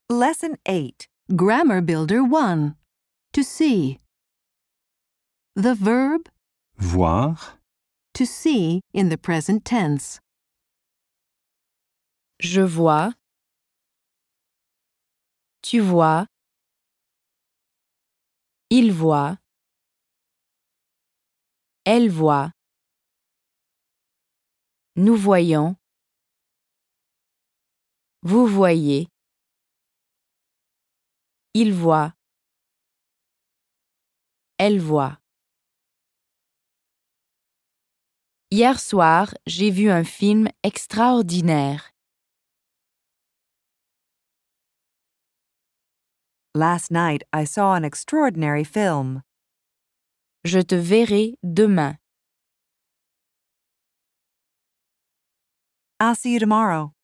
Lesson 8. Grammar Builder 1. To see. The verb Voir, to see in the present tense. Je vois. Tu vois. Il voit. Elle voit. Nous voyons. Vous voyez. Il voit. Elle voit. Hier soir, j'ai vu un film extraordinaire. Last night I saw an extraordinary film. Je te verrai demain. I'll see you tomorrow.